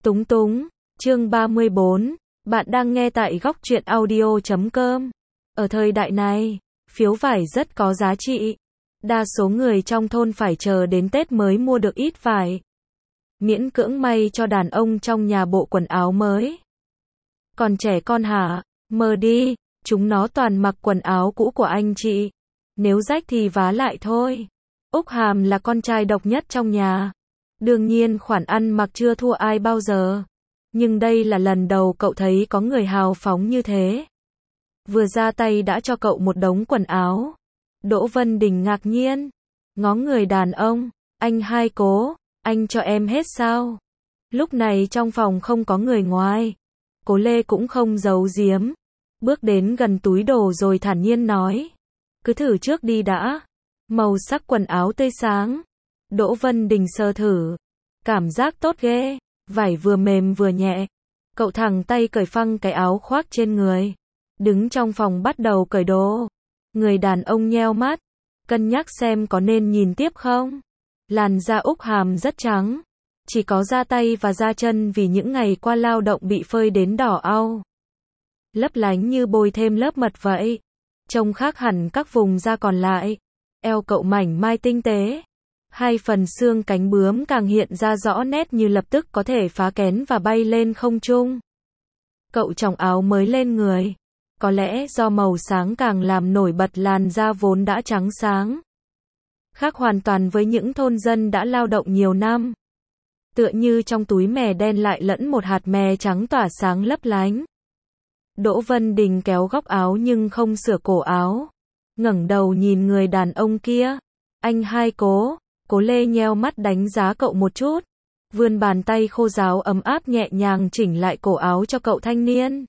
Túng túng, chương 34, bạn đang nghe tại góc truyện audio.com. Ở thời đại này, phiếu vải rất có giá trị. Đa số người trong thôn phải chờ đến Tết mới mua được ít vải. Miễn cưỡng may cho đàn ông trong nhà bộ quần áo mới. Còn trẻ con hả? Mờ đi, chúng nó toàn mặc quần áo cũ của anh chị. Nếu rách thì vá lại thôi. Úc Hàm là con trai độc nhất trong nhà. Đương nhiên khoản ăn mặc chưa thua ai bao giờ. Nhưng đây là lần đầu cậu thấy có người hào phóng như thế. Vừa ra tay đã cho cậu một đống quần áo. Đỗ Vân Đình ngạc nhiên. Ngó người đàn ông. Anh hai cố, anh cho em hết sao? Lúc này trong phòng không có người ngoài. Cố Lê cũng không giấu giếm. Bước đến gần túi đồ rồi thản nhiên nói. Cứ thử trước đi đã. Màu sắc quần áo tươi sáng. Đỗ Vân Đình sờ thử. Cảm giác tốt ghê. Vải vừa mềm vừa nhẹ. Cậu thẳng tay cởi phăng cái áo khoác trên người. Đứng trong phòng bắt đầu cởi đồ. Người đàn ông nheo mắt. Cân nhắc xem có nên nhìn tiếp không. Làn da Úc Hàm rất trắng. Chỉ có da tay và da chân vì những ngày qua lao động bị phơi đến đỏ au. Lấp lánh như bôi thêm lớp mật vậy. Trông khác hẳn các vùng da còn lại. Eo cậu mảnh mai tinh tế. Hai phần xương cánh bướm càng hiện ra rõ nét như lập tức có thể phá kén và bay lên không trung. Cậu chòng áo mới lên người. Có lẽ do màu sáng càng làm nổi bật làn da vốn đã trắng sáng. Khác hoàn toàn với những thôn dân đã lao động nhiều năm. Tựa như trong túi mè đen lại lẫn một hạt mè trắng tỏa sáng lấp lánh. Đỗ Vân Đình kéo góc áo nhưng không sửa cổ áo. Ngẩng đầu nhìn người đàn ông kia. Anh hai cố. Cố Lê nheo mắt đánh giá cậu một chút. Vươn bàn tay khô ráo ấm áp nhẹ nhàng chỉnh lại cổ áo cho cậu thanh niên.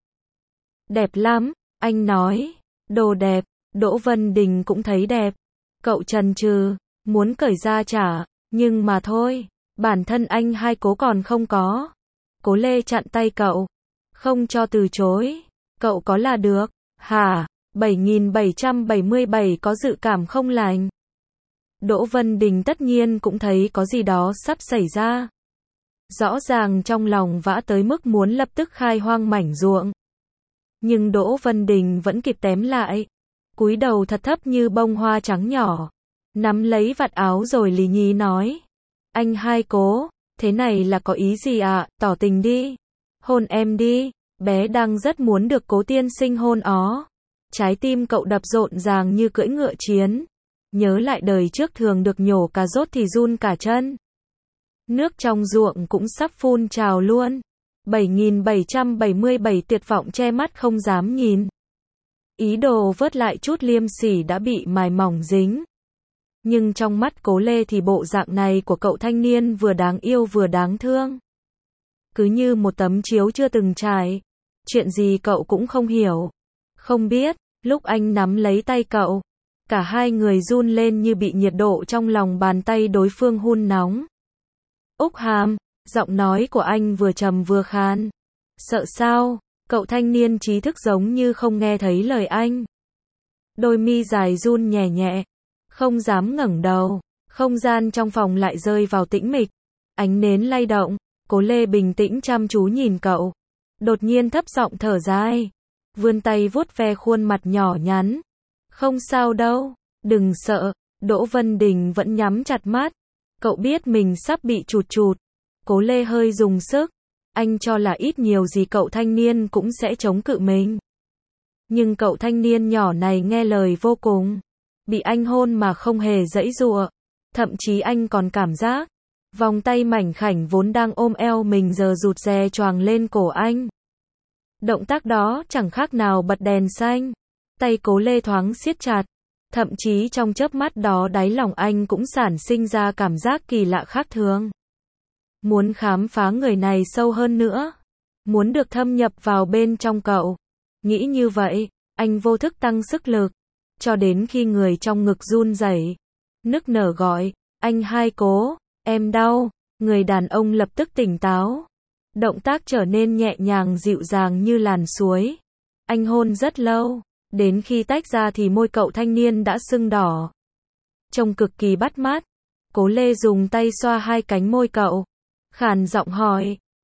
Đẹp lắm, anh nói. Đồ đẹp. Đỗ Vân Đình cũng thấy đẹp. Cậu chần chừ, muốn cởi ra trả, nhưng mà thôi, bản thân anh hai cố còn không có. Cố Lê chặn tay cậu. Không cho từ chối. Cậu có là được. Hả? 7777 có dự cảm không lành. Đỗ Vân Đình tất nhiên cũng thấy có gì đó sắp xảy ra. Rõ ràng trong lòng vã tới mức muốn lập tức khai hoang mảnh ruộng. Nhưng Đỗ Vân Đình vẫn kịp tém lại. Cúi đầu thật thấp như bông hoa trắng nhỏ. Nắm lấy vạt áo rồi lì nhí nói. Anh hai cố, thế này là có ý gì ạ? Tỏ tình đi. Hôn em đi. Bé đang rất muốn được cố tiên sinh hôn ó. Trái tim cậu đập rộn ràng như cưỡi ngựa chiến. Nhớ lại đời trước thường được nhổ cà rốt thì run cả chân. Nước trong ruộng cũng sắp phun trào luôn. 7777 tuyệt vọng che mắt không dám nhìn. Ý đồ vớt lại chút liêm sỉ đã bị mài mỏng dính. Nhưng trong mắt Cố Lê thì bộ dạng này của cậu thanh niên vừa đáng yêu vừa đáng thương. Cứ như một tấm chiếu chưa từng trải. Chuyện gì cậu cũng không hiểu. Không biết, lúc anh nắm lấy tay cậu. Cả hai người run lên như bị nhiệt độ trong lòng bàn tay đối phương hun nóng. Úc Hàm, giọng nói của anh vừa trầm vừa khan. Sợ sao? Cậu thanh niên trí thức giống như không nghe thấy lời anh. Đôi mi dài run nhẹ nhẹ. Không dám ngẩng đầu. Không gian trong phòng lại rơi vào tĩnh mịch. Ánh nến lay động. Cố Lê bình tĩnh chăm chú nhìn cậu. Đột nhiên thấp giọng thở dài. Vươn tay vuốt ve khuôn mặt nhỏ nhắn. Không sao đâu. Đừng sợ. Đỗ Vân Đình vẫn nhắm chặt mắt. Cậu biết mình sắp bị chụt chụt. Cố Lê hơi dùng sức. Anh cho là ít nhiều gì cậu thanh niên cũng sẽ chống cự mình. Nhưng cậu thanh niên nhỏ này nghe lời vô cùng. Bị anh hôn mà không hề giãy giụa. Thậm chí anh còn cảm giác. Vòng tay mảnh khảnh vốn đang ôm eo mình giờ rụt rè choàng lên cổ anh. Động tác đó chẳng khác nào bật đèn xanh. Tay Cố Lê thoáng siết chặt. Thậm chí trong chớp mắt đó đáy lòng anh cũng sản sinh ra cảm giác kỳ lạ khác thường. Muốn khám phá người này sâu hơn nữa. Muốn được thâm nhập vào bên trong cậu. Nghĩ như vậy, anh vô thức tăng sức lực. Cho đến khi người trong ngực run rẩy, nức nở gọi, anh hai cố, em đau. Người đàn ông lập tức tỉnh táo. Động tác trở nên nhẹ nhàng dịu dàng như làn suối. Anh hôn rất lâu. Đến khi tách ra thì môi cậu thanh niên đã sưng đỏ. Trông cực kỳ bắt mắt. Cố Lê dùng tay xoa hai cánh môi cậu. Khàn giọng hỏi,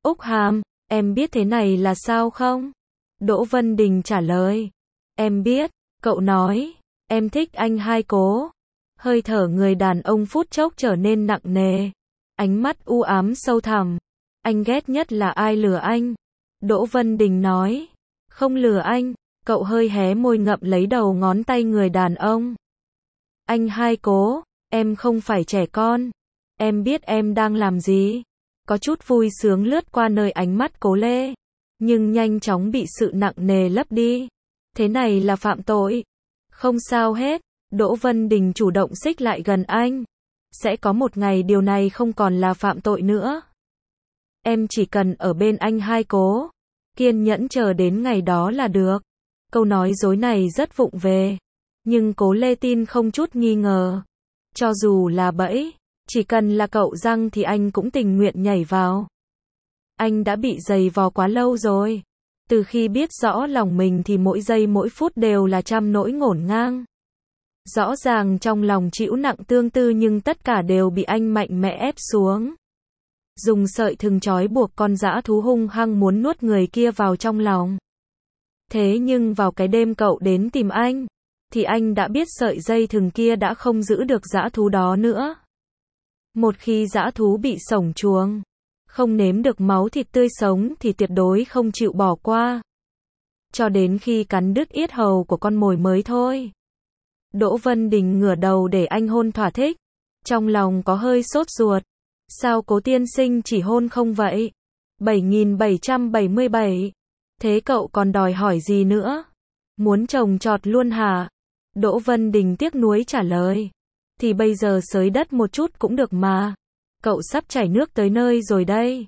Úc Hàm, em biết thế này là sao không? Đỗ Vân Đình trả lời. Em biết, cậu nói, em thích anh hai cố. Hơi thở người đàn ông phút chốc trở nên nặng nề. Ánh mắt u ám sâu thẳm. Anh ghét nhất là ai lừa anh? Đỗ Vân Đình nói. Không lừa anh. Cậu hơi hé môi ngậm lấy đầu ngón tay người đàn ông. Anh hai cố, em không phải trẻ con. Em biết em đang làm gì. Có chút vui sướng lướt qua nơi ánh mắt Cố Lê. Nhưng nhanh chóng bị sự nặng nề lấp đi. Thế này là phạm tội. Không sao hết. Đỗ Vân Đình chủ động xích lại gần anh. Sẽ có một ngày điều này không còn là phạm tội nữa. Em chỉ cần ở bên anh hai cố. Kiên nhẫn chờ đến ngày đó là được. Câu nói dối này rất vụng về. Nhưng Cố Lê tin không chút nghi ngờ. Cho dù là bẫy, chỉ cần là cậu răng thì anh cũng tình nguyện nhảy vào. Anh đã bị giày vò quá lâu rồi. Từ khi biết rõ lòng mình thì mỗi giây mỗi phút đều là trăm nỗi ngổn ngang. Rõ ràng trong lòng chịu nặng tương tư nhưng tất cả đều bị anh mạnh mẽ ép xuống. Dùng sợi thừng trói buộc con dã thú hung hăng muốn nuốt người kia vào trong lòng. Thế nhưng vào cái đêm cậu đến tìm anh, thì anh đã biết sợi dây thừng kia đã không giữ được dã thú đó nữa. Một khi dã thú bị sổng chuồng, không nếm được máu thịt tươi sống thì tuyệt đối không chịu bỏ qua. Cho đến khi cắn đứt yết hầu của con mồi mới thôi. Đỗ Vân Đình ngửa đầu để anh hôn thỏa thích. Trong lòng có hơi sốt ruột. Sao Cố tiên sinh chỉ hôn không vậy? 7777. Thế cậu còn đòi hỏi gì nữa? Muốn trồng trọt luôn hả? Đỗ Vân Đình tiếc nuối trả lời. Thì bây giờ xới đất một chút cũng được mà. Cậu sắp chảy nước tới nơi rồi đây.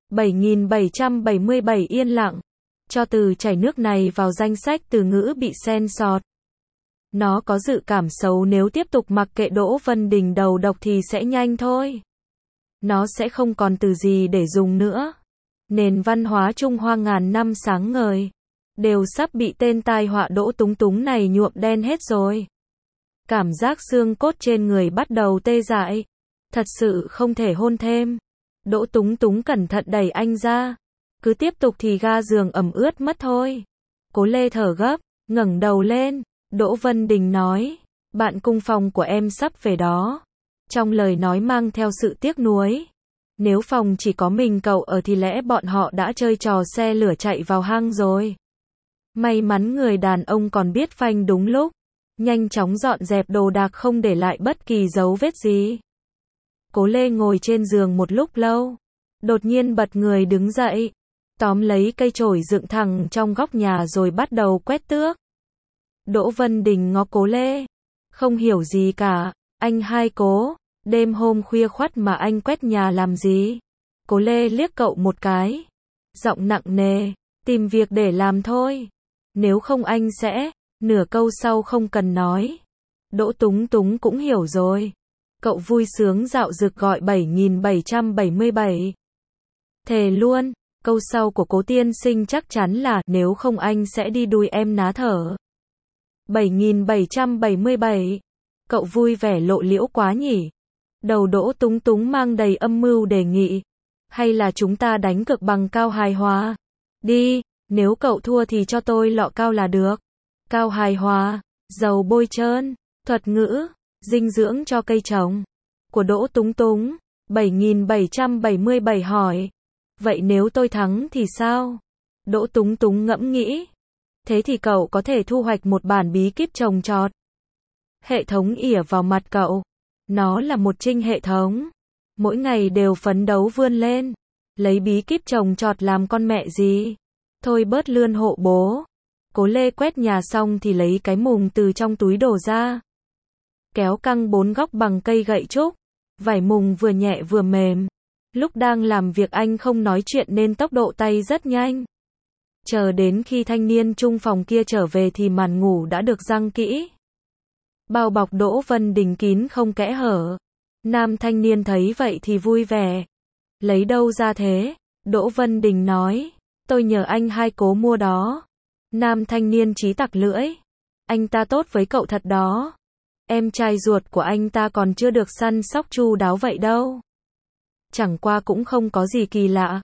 7777 yên lặng. Cho từ chảy nước này vào danh sách từ ngữ bị censor. Nó có dự cảm xấu nếu tiếp tục mặc kệ Đỗ Vân Đình đầu độc thì sẽ nhanh thôi. Nó sẽ không còn từ gì để dùng nữa. Nền văn hóa Trung Hoa ngàn năm sáng ngời. Đều sắp bị tên tai họa Đỗ Túng Túng này nhuộm đen hết rồi. Cảm giác xương cốt trên người bắt đầu tê dại. Thật sự không thể hôn thêm. Đỗ Túng Túng cẩn thận đẩy anh ra. Cứ tiếp tục thì ga giường ẩm ướt mất thôi. Cố Lê thở gấp, ngẩng đầu lên. Đỗ Vân Đình nói, bạn cùng phòng của em sắp về đó. Trong lời nói mang theo sự tiếc nuối. Nếu phòng chỉ có mình cậu ở thì lẽ bọn họ đã chơi trò xe lửa chạy vào hang rồi. May mắn người đàn ông còn biết phanh đúng lúc. Nhanh chóng dọn dẹp đồ đạc không để lại bất kỳ dấu vết gì. Cố Lê ngồi trên giường một lúc lâu. Đột nhiên bật người đứng dậy. Tóm lấy cây chổi dựng thẳng trong góc nhà rồi bắt đầu quét tước. Đỗ Vân Đình ngó Cố Lê. Không hiểu gì cả. Anh hai Cố. Đêm hôm khuya khoắt mà anh quét nhà làm gì? Cố Lê liếc cậu một cái. Giọng nặng nề. Tìm việc để làm thôi. Nếu không anh sẽ. Nửa câu sau không cần nói. Đỗ Túng Túng cũng hiểu rồi. Cậu vui sướng dạo dực gọi 7777. Thề luôn. Câu sau của Cố tiên sinh chắc chắn là nếu không anh sẽ đi đuôi em ná thở. 7777. Cậu vui vẻ lộ liễu quá nhỉ. Đầu Đỗ Túng Túng mang đầy âm mưu đề nghị. Hay là chúng ta đánh cược bằng cao hài hòa? Đi, nếu cậu thua thì cho tôi lọ cao là được. Cao hài hòa, dầu bôi trơn, thuật ngữ, dinh dưỡng cho cây trồng. Của Đỗ Túng Túng, 7777 hỏi. Vậy nếu tôi thắng thì sao? Đỗ Túng Túng ngẫm nghĩ. Thế thì cậu có thể thu hoạch một bản bí kíp trồng trọt. Hệ thống ỉa vào mặt cậu. Nó là một trinh hệ thống. Mỗi ngày đều phấn đấu vươn lên. Lấy bí kíp trồng trọt làm con mẹ gì? Thôi bớt lươn hộ bố. Cố Lê quét nhà xong thì lấy cái mùng từ trong túi đổ ra. Kéo căng 4 góc bằng cây gậy trúc. Vải mùng vừa nhẹ vừa mềm. Lúc đang làm việc anh không nói chuyện nên tốc độ tay rất nhanh. Chờ đến khi thanh niên chung phòng kia trở về thì màn ngủ đã được giăng kỹ. Bao bọc Đỗ Vân Đình kín không kẽ hở. Nam thanh niên thấy vậy thì vui vẻ. Lấy đâu ra thế? Đỗ Vân Đình nói. Tôi nhờ anh hai Cố mua đó. Nam thanh niên chí tặc lưỡi. Anh ta tốt với cậu thật đó. Em trai ruột của anh ta còn chưa được săn sóc chu đáo vậy đâu. Chẳng qua cũng không có gì kỳ lạ.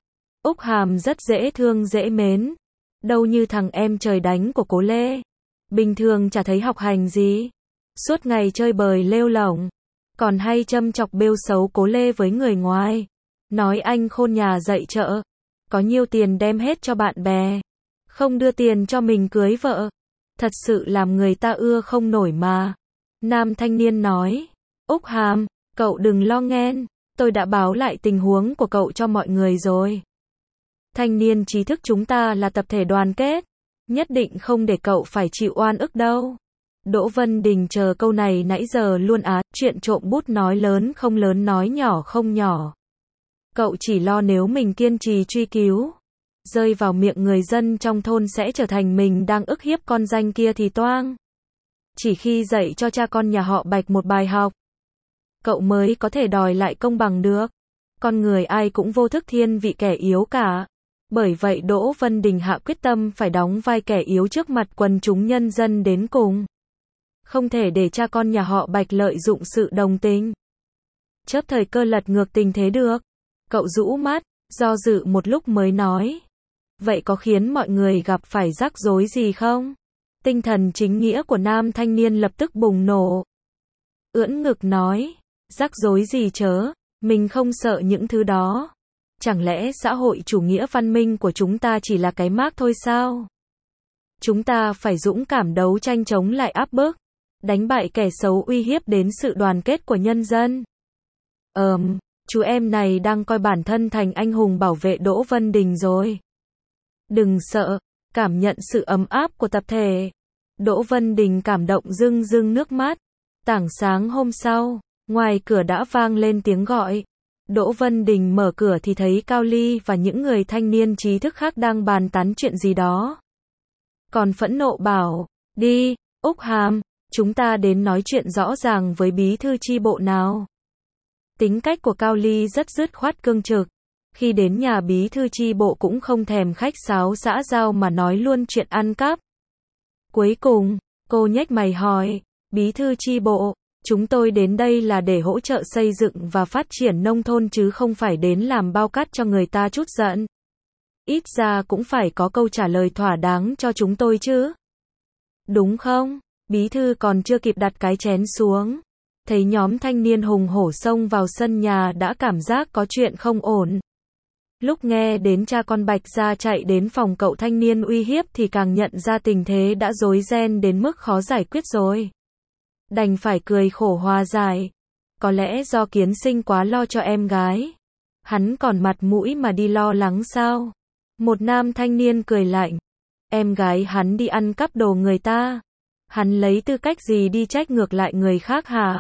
Úc Hàm rất dễ thương dễ mến. Đâu như thằng em trời đánh của cố Lê. Bình thường chả thấy học hành gì. Suốt ngày chơi bời lêu lổng. Còn hay châm chọc bêu xấu cố Lê với người ngoài. Nói anh khôn nhà dạy chợ. Có nhiều tiền đem hết cho bạn bè. Không đưa tiền cho mình cưới vợ. Thật sự làm người ta ưa không nổi mà. Nam thanh niên nói. Úc Hàm, cậu đừng lo nghen. Tôi đã báo lại tình huống của cậu cho mọi người rồi. Thanh niên trí thức chúng ta là tập thể đoàn kết. Nhất định không để cậu phải chịu oan ức đâu. Đỗ Vân Đình chờ câu này nãy giờ luôn chuyện trộm bút nói lớn không lớn nói nhỏ không nhỏ. Cậu chỉ lo nếu mình kiên trì truy cứu, rơi vào miệng người dân trong thôn sẽ trở thành mình đang ức hiếp con danh kia thì toang. Chỉ khi dạy cho cha con nhà họ Bạch một bài học, cậu mới có thể đòi lại công bằng được. Con người ai cũng vô thức thiên vị kẻ yếu cả. Bởi vậy Đỗ Vân Đình hạ quyết tâm phải đóng vai kẻ yếu trước mặt quần chúng nhân dân đến cùng. Không thể để cha con nhà họ Bạch lợi dụng sự đồng tình, chớp thời cơ lật ngược tình thế được. Cậu rũ mắt, do dự một lúc mới nói. Vậy có khiến mọi người gặp phải rắc rối gì không? Tinh thần chính nghĩa của nam thanh niên lập tức bùng nổ. Ưỡn ngực nói. Rắc rối gì chớ, mình không sợ những thứ đó. Chẳng lẽ xã hội chủ nghĩa văn minh của chúng ta chỉ là cái mác thôi sao? Chúng ta phải dũng cảm đấu tranh chống lại áp bức, đánh bại kẻ xấu uy hiếp đến sự đoàn kết của nhân dân. Chú em này đang coi bản thân thành anh hùng bảo vệ Đỗ Vân Đình rồi. Đừng sợ, cảm nhận sự ấm áp của tập thể. Đỗ Vân Đình cảm động rưng rưng nước mắt. Tảng sáng hôm sau, ngoài cửa đã vang lên tiếng gọi. Đỗ Vân Đình mở cửa thì thấy Cao Ly và những người thanh niên trí thức khác đang bàn tán chuyện gì đó. Còn phẫn nộ bảo, đi, Úc Hàm, chúng ta đến nói chuyện rõ ràng với bí thư chi bộ nào. Tính cách của Cao Ly rất dứt khoát cương trực. Khi đến nhà bí thư chi bộ cũng không thèm khách sáo xã giao mà nói luôn chuyện ăn cắp. Cuối cùng, cô nhếch mày hỏi, bí thư chi bộ, chúng tôi đến đây là để hỗ trợ xây dựng và phát triển nông thôn chứ không phải đến làm bao cát cho người ta chút giận. Ít ra cũng phải có câu trả lời thỏa đáng cho chúng tôi chứ. Đúng không? Bí thư còn chưa kịp đặt cái chén xuống. Thấy nhóm thanh niên hùng hổ xông vào sân nhà đã cảm giác có chuyện không ổn. Lúc nghe đến cha con Bạch Gia chạy đến phòng cậu thanh niên uy hiếp thì càng nhận ra tình thế đã rối ren đến mức khó giải quyết rồi. Đành phải cười khổ hòa giải. Có lẽ do Kiến Sinh quá lo cho em gái. Hắn còn mặt mũi mà đi lo lắng sao? Một nam thanh niên cười lạnh. Em gái hắn đi ăn cắp đồ người ta. Hắn lấy tư cách gì đi trách ngược lại người khác hả?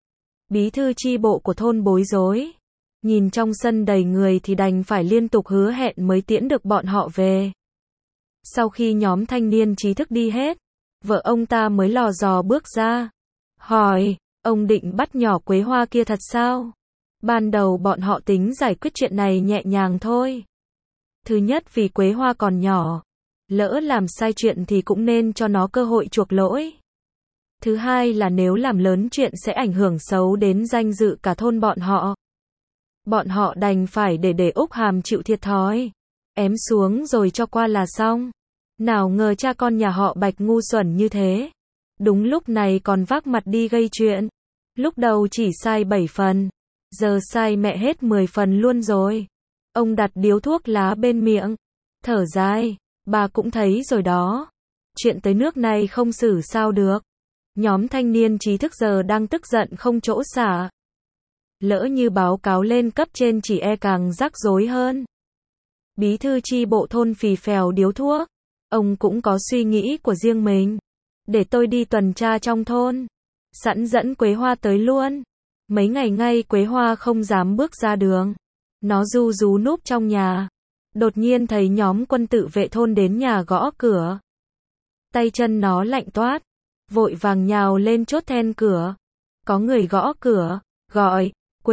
Bí thư chi bộ của thôn bối rối. Nhìn trong sân đầy người thì đành phải liên tục hứa hẹn mới tiễn được bọn họ về. Sau khi nhóm thanh niên trí thức đi hết, vợ ông ta mới lò dò bước ra. Hỏi, ông định bắt nhỏ Quế Hoa kia thật sao? Ban đầu bọn họ tính giải quyết chuyện này nhẹ nhàng thôi. Thứ nhất vì Quế Hoa còn nhỏ. Lỡ làm sai chuyện thì cũng nên cho nó cơ hội chuộc lỗi. Thứ hai là nếu làm lớn chuyện sẽ ảnh hưởng xấu đến danh dự cả thôn bọn họ. Bọn họ đành phải để Úc Hàm chịu thiệt thòi. Ém xuống rồi cho qua là xong. Nào ngờ cha con nhà họ Bạch ngu xuẩn như thế. Đúng lúc này còn vác mặt đi gây chuyện. Lúc đầu chỉ sai 7 phần. Giờ sai mẹ hết 10 phần luôn rồi. Ông đặt điếu thuốc lá bên miệng. Thở dài. Bà cũng thấy rồi đó. Chuyện tới nước này không xử sao được. Nhóm thanh niên trí thức giờ đang tức giận không chỗ xả. Lỡ như báo cáo lên cấp trên chỉ càng rắc rối hơn. Bí thư chi bộ thôn phì phèo điếu thuốc. Ông cũng có suy nghĩ của riêng mình. Để tôi đi tuần tra trong thôn. Sẵn dẫn Quế Hoa tới luôn. Mấy ngày ngay Quế Hoa không dám bước ra đường. Nó ru rú núp trong nhà. Đột nhiên thấy nhóm quân tự vệ thôn đến nhà gõ cửa. Tay chân nó lạnh toát. Vội vàng nhào lên chốt then cửa. Có người gõ cửa. Gọi.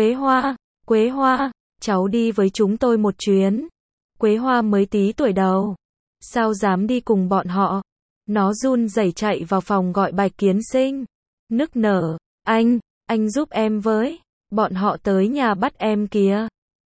Quế Hoa, cháu đi với chúng tôi một chuyến. Quế Hoa mới tí tuổi đầu. Sao dám đi cùng bọn họ? Nó run rẩy chạy vào phòng gọi Bạch Kiến Sinh. Nức nở. Anh giúp em với. Bọn họ tới nhà bắt em kìa.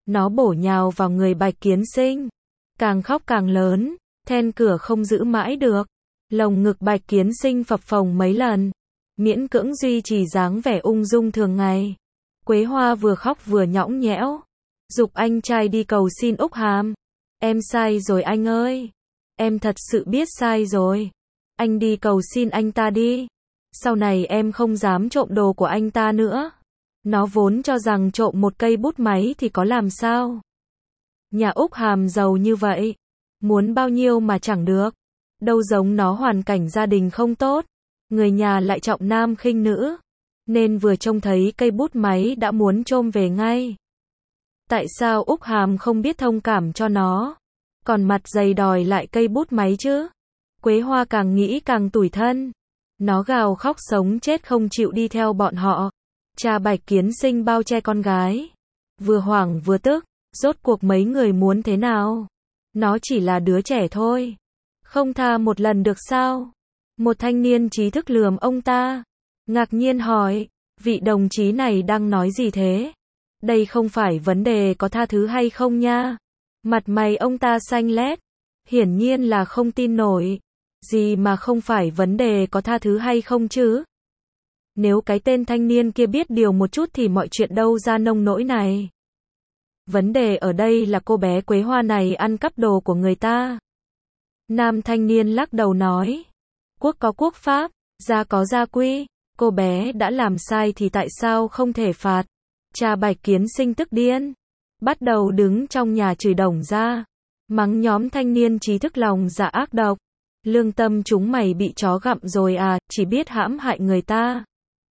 Nó bổ nhào vào người Bạch Kiến Sinh. Càng khóc càng lớn, then cửa không giữ mãi được. Lồng ngực Bạch Kiến Sinh phập phồng mấy lần, miễn cưỡng duy trì dáng vẻ ung dung thường ngày. Quế Hoa vừa khóc vừa nhõng nhẽo, giục anh trai đi cầu xin Úc Hàm. Em sai rồi anh ơi. Em thật sự biết sai rồi. Anh đi cầu xin anh ta đi. Sau này em không dám trộm đồ của anh ta nữa. Nó vốn cho rằng trộm một cây bút máy thì có làm sao. Nhà Úc Hàm giàu như vậy, muốn bao nhiêu mà chẳng được. Đâu giống nó hoàn cảnh gia đình không tốt, người nhà lại trọng nam khinh nữ, nên vừa trông thấy cây bút máy đã muốn chôm về ngay. Tại sao Úc Hàm không biết thông cảm cho nó, còn mặt dày đòi lại cây bút máy chứ? Quế Hoa càng nghĩ càng tủi thân. Nó gào khóc sống chết không chịu đi theo bọn họ. Cha Bạch Kiến Sinh bao che con gái, vừa hoảng vừa tức. Rốt cuộc mấy người muốn thế nào? Nó chỉ là đứa trẻ thôi, không tha một lần được sao? Một thanh niên trí thức lườm ông ta, ngạc nhiên hỏi, vị đồng chí này đang nói gì thế? Đây không phải vấn đề có tha thứ hay không nha. Mặt mày ông ta xanh lét, hiển nhiên là không tin nổi. Gì mà không phải vấn đề có tha thứ hay không chứ? Nếu cái tên thanh niên kia biết điều một chút thì mọi chuyện đâu ra nông nỗi này. Vấn đề ở đây là cô bé Quế Hoa này ăn cắp đồ của người ta. Nam thanh niên lắc đầu nói, quốc có quốc pháp, gia có gia quy, cô bé đã làm sai thì tại sao không thể phạt? Cha Bạch Kiến Sinh tức điên, bắt đầu đứng trong nhà chửi đồng ra, mắng nhóm thanh niên trí thức lòng dạ ác độc. Lương tâm chúng mày bị chó gặm rồi à, chỉ biết hãm hại người ta.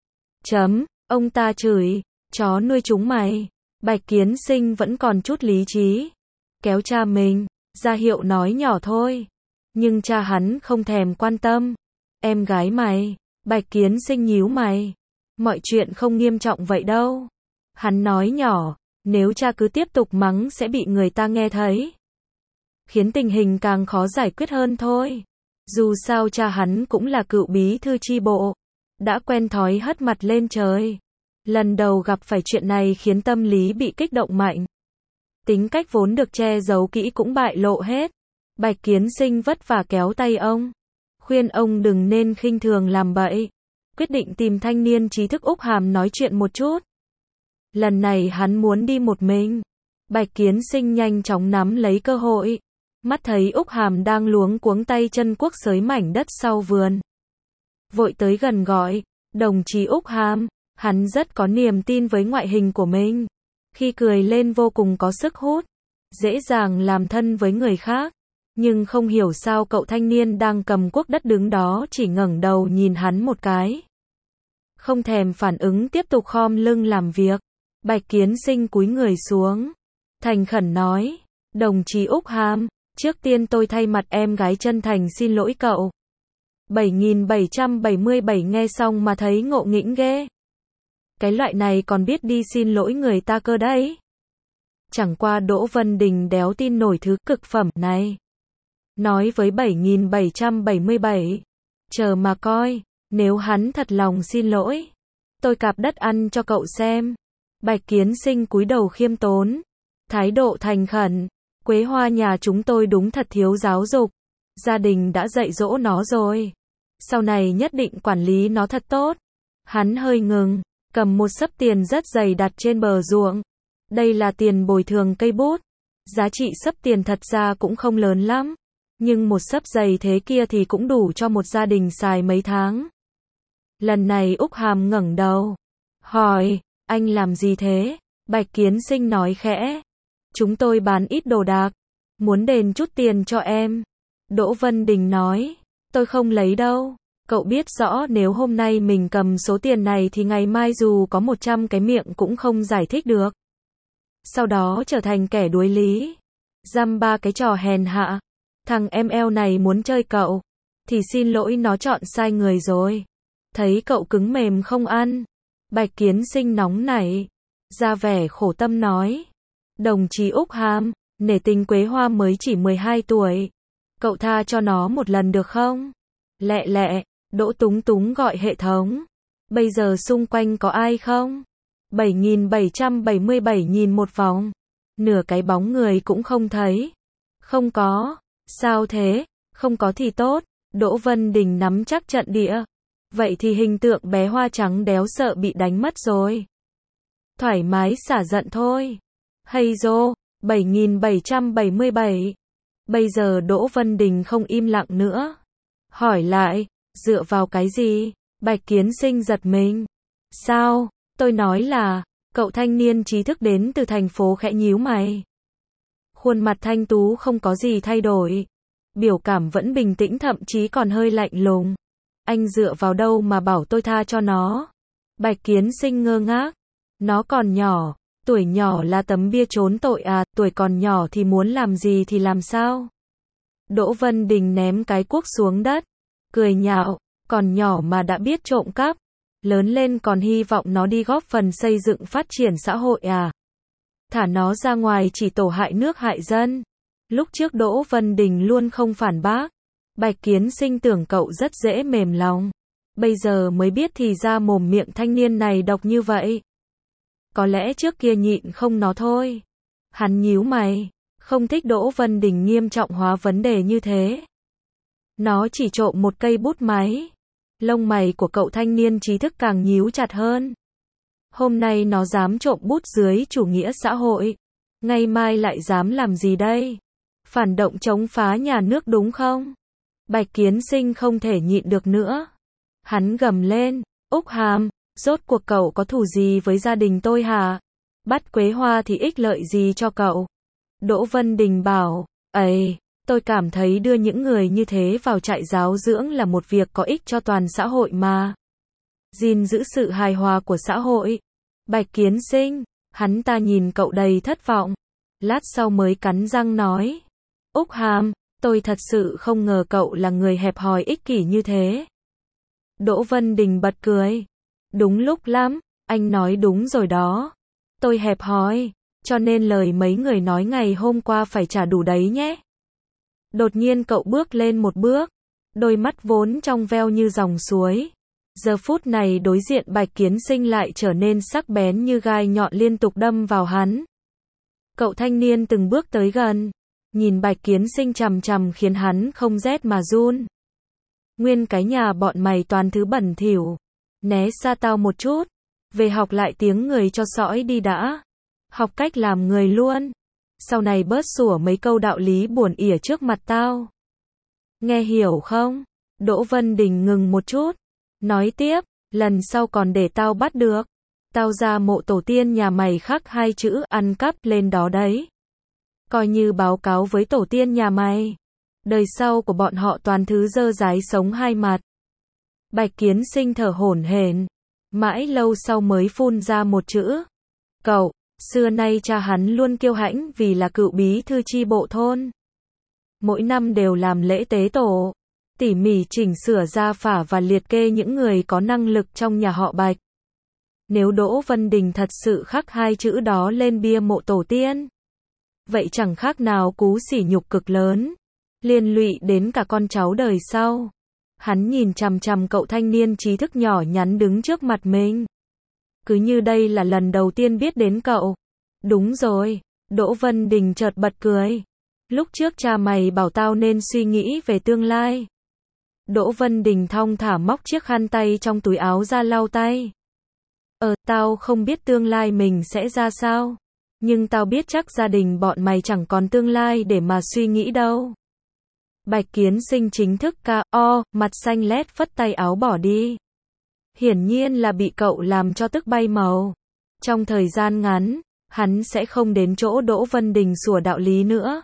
Ông ta chửi, chó nuôi chúng mày. Bạch Kiến Sinh vẫn còn chút lý trí, kéo cha mình, ra hiệu nói nhỏ thôi. Nhưng cha hắn không thèm quan tâm. Em gái mày, Bạch Kiến Sinh nhíu mày. Mọi chuyện không nghiêm trọng vậy đâu. Hắn nói nhỏ, nếu cha cứ tiếp tục mắng sẽ bị người ta nghe thấy, khiến tình hình càng khó giải quyết hơn thôi. Dù sao cha hắn cũng là cựu bí thư chi bộ, đã quen thói hất mặt lên trời. Lần đầu gặp phải chuyện này khiến tâm lý bị kích động mạnh. Tính cách vốn được che giấu kỹ cũng bại lộ hết. Bạch Kiến Sinh vất vả kéo tay ông, khuyên ông đừng nên khinh thường làm bậy. Quyết định tìm thanh niên trí thức Úc Hàm nói chuyện một chút. Lần này hắn muốn đi một mình. Bạch Kiến Sinh nhanh chóng nắm lấy cơ hội. Mắt thấy Úc Hàm đang luống cuống tay chân cuốc xới mảnh đất sau vườn, vội tới gần gọi, đồng chí Úc Hàm. Hắn rất có niềm tin với ngoại hình của mình. Khi cười lên vô cùng có sức hút, dễ dàng làm thân với người khác. Nhưng không hiểu sao cậu thanh niên đang cầm cuốc đất đứng đó chỉ ngẩng đầu nhìn hắn một cái, không thèm phản ứng, tiếp tục khom lưng làm việc. Bạch Kiến Sinh cúi người xuống, thành khẩn nói, đồng chí Úc Hàm, trước tiên tôi thay mặt em gái chân thành xin lỗi cậu. 7777 nghe xong mà thấy ngộ nghĩnh ghê. Cái loại này còn biết đi xin lỗi người ta cơ đấy. Chẳng qua Đỗ Vân Đình đéo tin nổi thứ cực phẩm này. Nói với 7777, chờ mà coi, nếu hắn thật lòng xin lỗi, tôi cạp đất ăn cho cậu xem. Bạch Kiến Sinh cúi đầu khiêm tốn, thái độ thành khẩn. Quế Hoa nhà chúng tôi đúng thật thiếu giáo dục. Gia đình đã dạy dỗ nó rồi, sau này nhất định quản lý nó thật tốt. Hắn hơi ngừng, cầm một xấp tiền rất dày đặt trên bờ ruộng. Đây là tiền bồi thường cây bút. Giá trị xấp tiền thật ra cũng không lớn lắm, nhưng một xấp dày thế kia thì cũng đủ cho một gia đình xài mấy tháng. Lần này Úc Hàm ngẩng đầu, hỏi, anh làm gì thế? Bạch Kiến Sinh nói khẽ, chúng tôi bán ít đồ đạc, muốn đền chút tiền cho em. Đỗ Vân Đình nói, tôi không lấy đâu. Cậu biết rõ nếu hôm nay mình cầm số tiền này thì ngày mai dù có 100 cái miệng cũng không giải thích được. Sau đó trở thành kẻ đuối lý, dăm ba cái trò hèn hạ. Thằng em eo này muốn chơi cậu, thì xin lỗi nó chọn sai người rồi. Thấy cậu cứng mềm không ăn. Bạch Kiến Sinh nóng nảy, ra vẻ khổ tâm nói, đồng chí Úc Hàm, nể tình Quế Hoa mới chỉ 12 tuổi. Cậu tha cho nó một lần được không? Lẹ lẹ, Đỗ Túng Túng gọi hệ thống. Bây giờ xung quanh có ai không? 7777 nhìn một vòng. Nửa cái bóng người cũng không thấy. Không có. Sao thế? Không có thì tốt. Đỗ Vân Đình nắm chắc trận địa. Vậy thì hình tượng bé hoa trắng đéo sợ bị đánh mất rồi. Thoải mái xả giận thôi. Hay dô, 7777. Bây giờ Đỗ Vân Đình không im lặng nữa. Hỏi lại, dựa vào cái gì? Bạch Kiến Sinh giật mình. Sao? Tôi nói là, cậu thanh niên trí thức đến từ thành phố khẽ nhíu mày. Khuôn mặt thanh tú không có gì thay đổi. Biểu cảm vẫn bình tĩnh thậm chí còn hơi lạnh lùng. Anh dựa vào đâu mà bảo tôi tha cho nó? Bạch Kiến Sinh ngơ ngác. Nó còn nhỏ, tuổi nhỏ là tấm bia trốn tội à, tuổi còn nhỏ thì muốn làm gì thì làm sao? Đỗ Vân Đình ném cái cuốc xuống đất, cười nhạo, còn nhỏ mà đã biết trộm cắp, lớn lên còn hy vọng nó đi góp phần xây dựng phát triển xã hội à? Thả nó ra ngoài chỉ tổ hại nước hại dân. Lúc trước Đỗ Vân Đình luôn không phản bác. Bạch Kiến Sinh tưởng cậu rất dễ mềm lòng. Bây giờ mới biết thì ra mồm miệng thanh niên này độc như vậy. Có lẽ trước kia nhịn không nó thôi. Hắn nhíu mày, không thích Đỗ Vân Đình nghiêm trọng hóa vấn đề như thế. Nó chỉ trộm một cây bút máy. Lông mày của cậu thanh niên trí thức càng nhíu chặt hơn. Hôm nay nó dám trộm bút dưới chủ nghĩa xã hội. Ngày mai lại dám làm gì đây? Phản động chống phá nhà nước đúng không? Bạch Kiến Sinh không thể nhịn được nữa. Hắn gầm lên, Úc Hàm, rốt cuộc cậu có thù gì với gia đình tôi hả? Bắt Quế Hoa thì ích lợi gì cho cậu? Đỗ Vân Đình bảo, ấy, tôi cảm thấy đưa những người như thế vào trại giáo dưỡng là một việc có ích cho toàn xã hội mà. Gìn giữ sự hài hòa của xã hội. Bạch Kiến Sinh, hắn ta nhìn cậu đầy thất vọng. Lát sau mới cắn răng nói, Úc Hàm, tôi thật sự không ngờ cậu là người hẹp hòi ích kỷ như thế. Đỗ Vân Đình bật cười. Đúng lúc lắm, anh nói đúng rồi đó. Tôi hẹp hòi, cho nên lời mấy người nói ngày hôm qua phải trả đủ đấy nhé. Đột nhiên cậu bước lên một bước, đôi mắt vốn trong veo như dòng suối. Giờ phút này đối diện Bạch Kiến Sinh lại trở nên sắc bén như gai nhọn liên tục đâm vào hắn. Cậu thanh niên từng bước tới gần, nhìn Bạch Kiến Sinh chằm chằm khiến hắn không rét mà run. Nguyên cái nhà bọn mày toàn thứ bẩn thỉu. Né xa tao một chút. Về học lại tiếng người cho sõi đi đã. Học cách làm người luôn. Sau này bớt sủa mấy câu đạo lý buồn ỉa trước mặt tao. Nghe hiểu không? Đỗ Vân Đình ngừng một chút. Nói tiếp, lần sau còn để tao bắt được. Tao ra mộ tổ tiên nhà mày khắc 2 chữ ăn cắp lên đó đấy. Coi như báo cáo với tổ tiên nhà mày. Đời sau của bọn họ toàn thứ dơ dái sống hai mặt. Bạch Kiến Sinh thở hổn hển, mãi lâu sau mới phun ra một chữ. Cậu, xưa nay cha hắn luôn kiêu hãnh vì là cựu bí thư chi bộ thôn. Mỗi năm đều làm lễ tế tổ, tỉ mỉ chỉnh sửa gia phả và liệt kê những người có năng lực trong nhà họ Bạch. Nếu Đỗ Vân Đình thật sự khắc 2 chữ đó lên bia mộ tổ tiên, vậy chẳng khác nào cú sỉ nhục cực lớn, liên lụy đến cả con cháu đời sau. Hắn nhìn chằm chằm cậu thanh niên trí thức nhỏ nhắn đứng trước mặt mình. Cứ như đây là lần đầu tiên biết đến cậu. Đúng rồi, Đỗ Vân Đình chợt bật cười. Lúc trước cha mày bảo tao nên suy nghĩ về tương lai. Đỗ Vân Đình thong thả móc chiếc khăn tay trong túi áo ra lau tay. Tao không biết tương lai mình sẽ ra sao. Nhưng tao biết chắc gia đình bọn mày chẳng còn tương lai để mà suy nghĩ đâu. Bạch Kiến Sinh chính thức K.O. mặt xanh lét phất tay áo bỏ đi. Hiển nhiên là bị cậu làm cho tức bay màu. Trong thời gian ngắn, hắn sẽ không đến chỗ Đỗ Vân Đình sủa đạo lý nữa.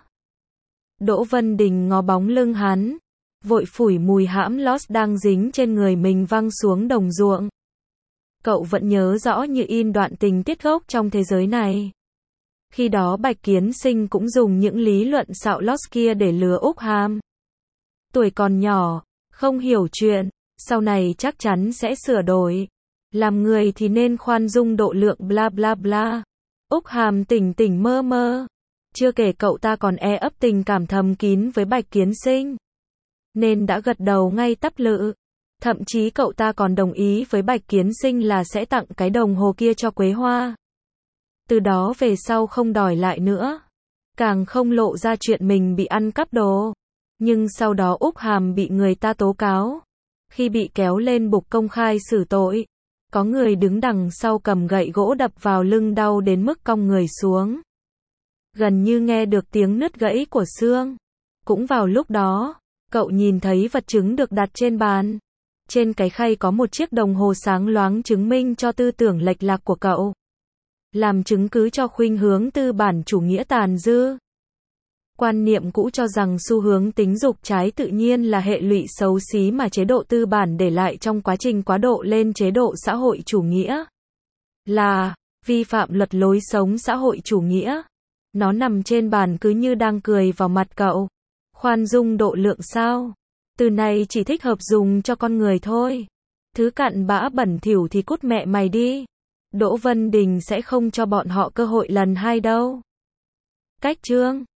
Đỗ Vân Đình ngó bóng lưng hắn, vội phủi mùi hãm lót đang dính trên người mình văng xuống đồng ruộng. Cậu vẫn nhớ rõ như in đoạn tình tiết gốc trong thế giới này. Khi đó Bạch Kiến Sinh cũng dùng những lý luận xạo lót kia để lừa Úc Hàm. Tuổi còn nhỏ, không hiểu chuyện, sau này chắc chắn sẽ sửa đổi. Làm người thì nên khoan dung độ lượng bla bla bla. Úc Hàm tỉnh tỉnh mơ mơ. Chưa kể cậu ta còn ấp tình cảm thầm kín với Bạch Kiến Sinh. Nên đã gật đầu ngay tắp lự. Thậm chí cậu ta còn đồng ý với Bạch Kiến Sinh là sẽ tặng cái đồng hồ kia cho Quế Hoa. Từ đó về sau không đòi lại nữa. Càng không lộ ra chuyện mình bị ăn cắp đồ. Nhưng sau đó Úc Hàm bị người ta tố cáo. Khi bị kéo lên bục công khai xử tội, có người đứng đằng sau cầm gậy gỗ đập vào lưng đau đến mức cong người xuống. Gần như nghe được tiếng nứt gãy của xương. Cũng vào lúc đó, cậu nhìn thấy vật chứng được đặt trên bàn. Trên cái khay có một chiếc đồng hồ sáng loáng chứng minh cho tư tưởng lệch lạc của cậu. Làm chứng cứ cho khuynh hướng tư bản chủ nghĩa tàn dư. Quan niệm cũ cho rằng xu hướng tính dục trái tự nhiên là hệ lụy xấu xí mà chế độ tư bản để lại trong quá trình quá độ lên chế độ xã hội chủ nghĩa. Là vi phạm luật lối sống xã hội chủ nghĩa. Nó nằm trên bàn cứ như đang cười vào mặt cậu. Khoan dung độ lượng sao? Từ này chỉ thích hợp dùng cho con người thôi. Thứ cặn bã bẩn thỉu thì cút mẹ mày đi. Đỗ Vân Đình sẽ không cho bọn họ cơ hội lần hai đâu. Cách chương